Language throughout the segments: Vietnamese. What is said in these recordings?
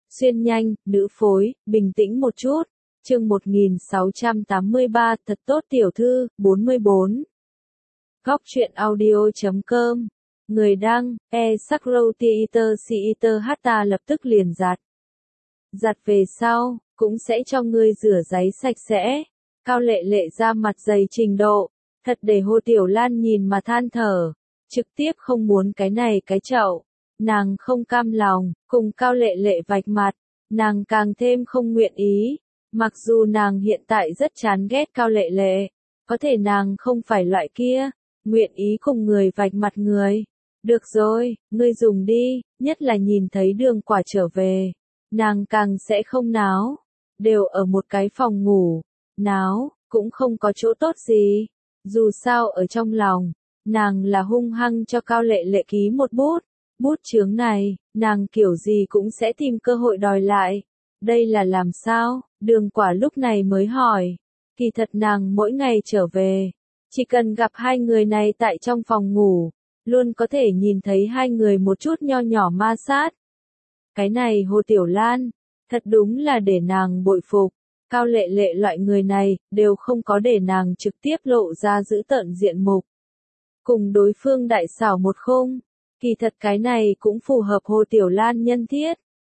Xuyên nhanh, nữ phối, bình tĩnh một chút. Chương 1683, thật tốt tiểu thư, 44. Góc truyện audio.com. Người đăng, Sakrotiiter Hatta lập tức liền giặt. Giặt về sau, cũng sẽ cho ngươi rửa giấy sạch sẽ. Cao Lệ Lệ ra mặt dày trình độ, thật để Hồ Tiểu Lan nhìn mà than thở. Trực tiếp không muốn cái này cái chậu. Nàng không cam lòng, cùng Cao Lệ Lệ vạch mặt. Nàng càng thêm không nguyện ý. Mặc dù nàng hiện tại rất chán ghét Cao Lệ Lệ, có thể nàng không phải loại kia, nguyện ý cùng người vạch mặt người. Được rồi, ngươi dùng đi, nhất là nhìn thấy Đường Quả trở về, nàng càng sẽ không náo. Đều ở một cái phòng ngủ, náo, cũng không có chỗ tốt gì. Dù sao ở trong lòng, nàng là hung hăng cho Cao Lệ Lệ ký một bút. Bút chướng này, nàng kiểu gì cũng sẽ tìm cơ hội đòi lại. Đây là làm sao? Đường Quả lúc này mới hỏi. Kỳ thật nàng mỗi ngày trở về, chỉ cần gặp hai người này tại trong phòng ngủ, luôn có thể nhìn thấy hai người một chút nho nhỏ ma sát. Cái này Hồ Tiểu Lan, thật đúng là để nàng bội phục. Cao Lệ Lệ loại người này, đều không có để nàng trực tiếp lộ ra giữ tợn diện mục. Cùng đối phương đại xảo một khung, kỳ thật cái này cũng phù hợp Hồ Tiểu Lan nhân thiết.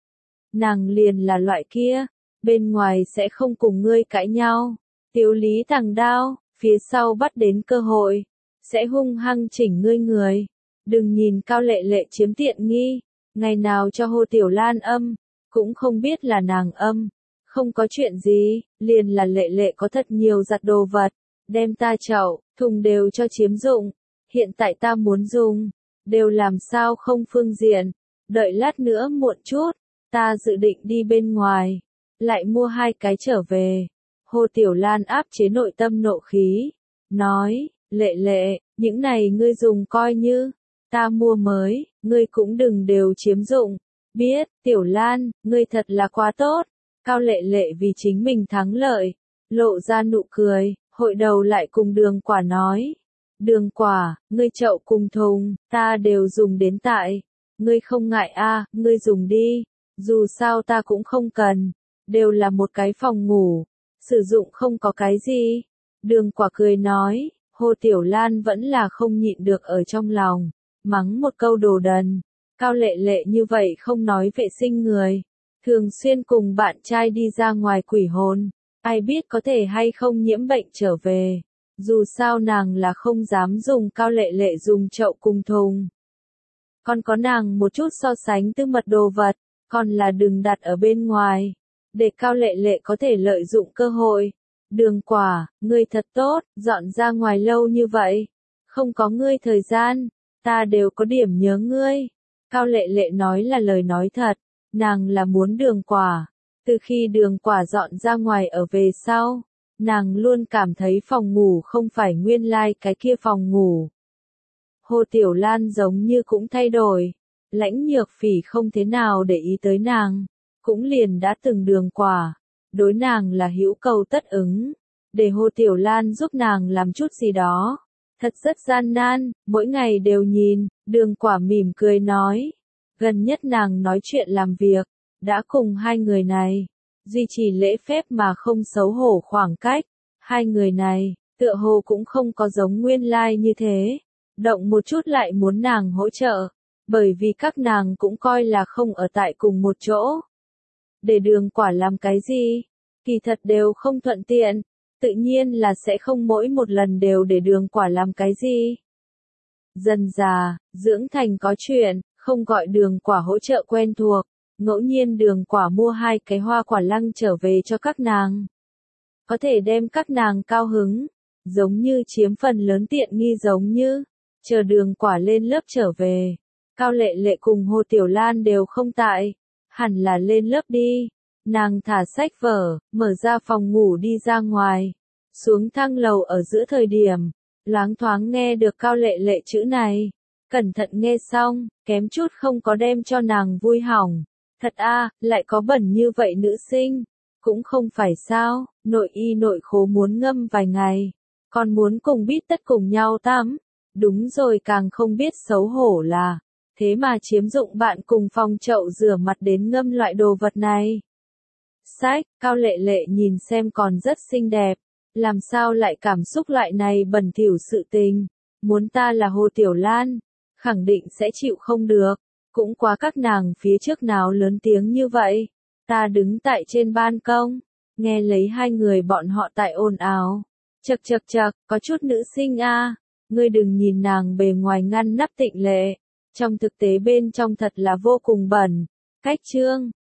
Nàng liền là loại kia, bên ngoài sẽ không cùng ngươi cãi nhau, tiếu lý tàng đao, phía sau bắt đến cơ hội, sẽ hung hăng chỉnh ngươi người. Đừng nhìn Cao Lệ Lệ chiếm tiện nghi, ngày nào cho Hồ Tiểu Lan âm, cũng không biết là nàng âm. Không có chuyện gì, liền là Lệ Lệ có thật nhiều giặt đồ vật, đem ta chậu, thùng đều cho chiếm dụng. Hiện tại ta muốn dùng, đều làm sao không phương diện, đợi lát nữa muộn chút, ta dự định đi bên ngoài, lại mua hai cái trở về. Hồ Tiểu Lan áp chế nội tâm nộ khí, nói, Lệ Lệ, những này ngươi dùng coi như, ta mua mới, ngươi cũng đừng đều chiếm dụng. Biết, Tiểu Lan, ngươi thật là quá tốt. Cao Lệ Lệ vì chính mình thắng lợi, lộ ra nụ cười, hội đầu lại cùng Đường Quả nói. Đường Quả, ngươi chậu cùng thùng, ta đều dùng đến tại. Ngươi không ngại a, ngươi dùng đi, dù sao ta cũng không cần, đều là một cái phòng ngủ, sử dụng không có cái gì. Đường Quả cười nói, Hồ Tiểu Lan vẫn là không nhịn được ở trong lòng, mắng một câu đồ đần. Cao Lệ Lệ như vậy không nói vệ sinh người, thường xuyên cùng bạn trai đi ra ngoài quỷ hồn, ai biết có thể hay không nhiễm bệnh trở về. Dù sao nàng là không dám dùng Cao Lệ Lệ dùng chậu cùng thùng. Còn có nàng một chút so sánh tư mật đồ vật, còn là đừng đặt ở bên ngoài, để Cao Lệ Lệ có thể lợi dụng cơ hội. Đường Quả, ngươi thật tốt, dọn ra ngoài lâu như vậy, không có ngươi thời gian, ta đều có điểm nhớ ngươi. Cao Lệ Lệ nói là lời nói thật, nàng là muốn Đường Quả. Từ khi Đường Quả dọn ra ngoài ở về sau, nàng luôn cảm thấy phòng ngủ không phải nguyên lai cái kia phòng ngủ. Hồ Tiểu Lan giống như cũng thay đổi, Lãnh Nhược Phỉ không thế nào để ý tới nàng, cũng liền đã từng Đường Quả, đối nàng là hữu cầu tất ứng, để Hồ Tiểu Lan giúp nàng làm chút gì đó. Thật rất gian nan, mỗi ngày đều nhìn, Đường Quả mỉm cười nói. Gần nhất nàng nói chuyện làm việc, đã cùng hai người này duy trì lễ phép mà không xấu hổ khoảng cách. Hai người này, tựa hồ cũng không có giống nguyên lai như thế, động một chút lại muốn nàng hỗ trợ, bởi vì các nàng cũng coi là không ở tại cùng một chỗ. Để Đường Quả làm cái gì? Kỳ thật đều không thuận tiện, tự nhiên là sẽ không mỗi một lần đều để Đường Quả làm cái gì. Dần già, dưỡng thành có chuyện, không gọi Đường Quả hỗ trợ quen thuộc, ngẫu nhiên Đường Quả mua hai cái hoa quả lăng trở về cho các nàng. Có thể đem các nàng cao hứng, giống như chiếm phần lớn tiện nghi giống như, chờ Đường Quả lên lớp trở về. Cao Lệ Lệ cùng Hồ Tiểu Lan đều không tại, hẳn là lên lớp đi. Nàng thả sách vở, mở ra phòng ngủ đi ra ngoài, xuống thang lầu ở giữa thời điểm, loáng thoáng nghe được Cao Lệ Lệ chữ này. Cẩn thận nghe xong, kém chút không có đem cho nàng vui hỏng. Thật a, lại có bẩn như vậy nữ sinh. Cũng không phải sao, nội y nội khố muốn ngâm vài ngày, còn muốn cùng bít tất cùng nhau tắm. Đúng rồi, càng không biết xấu hổ là, Thế mà chiếm dụng bạn cùng phòng chậu rửa mặt đến ngâm loại đồ vật này. Sách, Cao Lệ Lệ nhìn xem còn rất xinh đẹp. Làm sao lại cảm xúc loại này bẩn thỉu sự tình. Muốn ta là Hồ Tiểu Lan, khẳng định sẽ chịu không được. Cũng quá các nàng phía trước nào lớn tiếng như vậy. Ta đứng tại trên ban công, nghe lấy hai người bọn họ tại ồn ào. Chậc chậc chậc, có chút nữ sinh a. Ngươi đừng nhìn nàng bề ngoài ngăn nắp tịnh lệ. Trong thực tế bên trong thật là vô cùng bẩn. Cách chương